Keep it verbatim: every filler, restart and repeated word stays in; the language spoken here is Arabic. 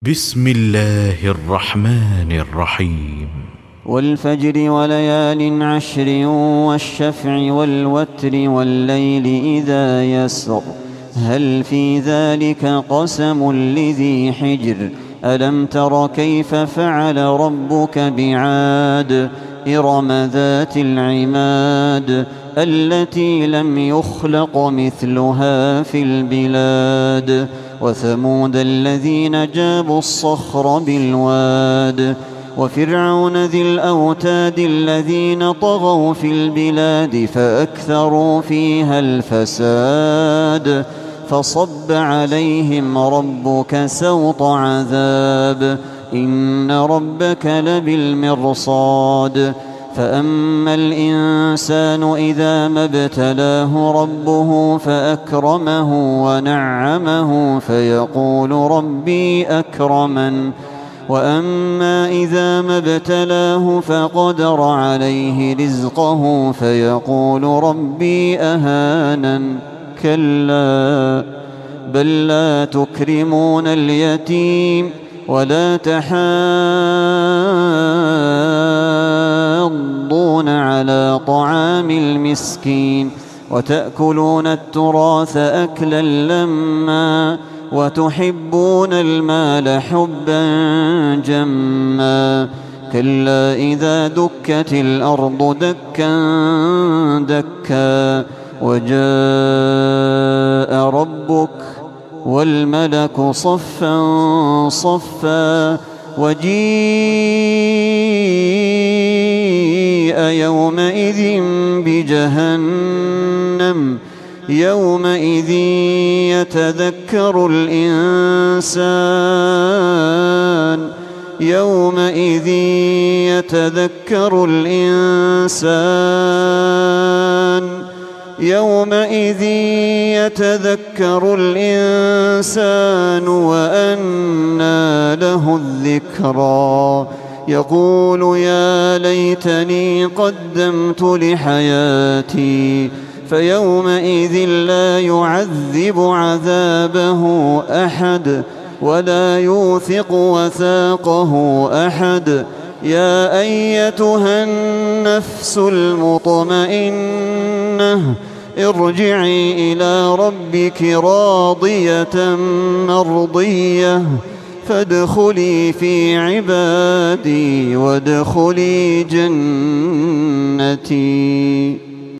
بسم الله الرحمن الرحيم. والفجر وليال عشر والشفع والوتر والليل إذا يسر هل في ذلك قسم لذي حجر ألم تر كيف فعل ربك بعاد إرم ذات العماد التي لم يخلق مثلها في البلاد وثمود الذين جابوا الصخر بالواد وفرعون ذي الأوتاد الذين طغوا في البلاد فأكثروا فيها الفساد فصب عليهم ربك سوط عذاب إن ربك لبالمرصاد فأما الإنسان إذا ما ابتلاه ربه فأكرمه ونعمه فيقول ربي أكرمن وأما إذا ما ابتلاه فقدر عليه رزقه فيقول ربي أهانن كلا بل لا تكرمون اليتيم ولا تحاضون على طعام المسكين وتأكلون التراث أكلا لما وتحبون المال حبا جما كلا إذا دكت الأرض دكا دكا وجاء ربك والملك صفا صفا وجيء يومئذ بجهنم يومئذ يتذكر الإنسان يومئذ يتذكر الإنسان يومئذ يتذكر الإنسان وأنى له الذكرى يقول يا ليتني قدمت لحياتي فيومئذ لا يعذب عذابه أحد ولا يوثق وثاقه أحد يا أيتها النفس المطمئنة ارجعي إلى ربك راضية مرضية فادخلي في عبادي وادخلي جنتي.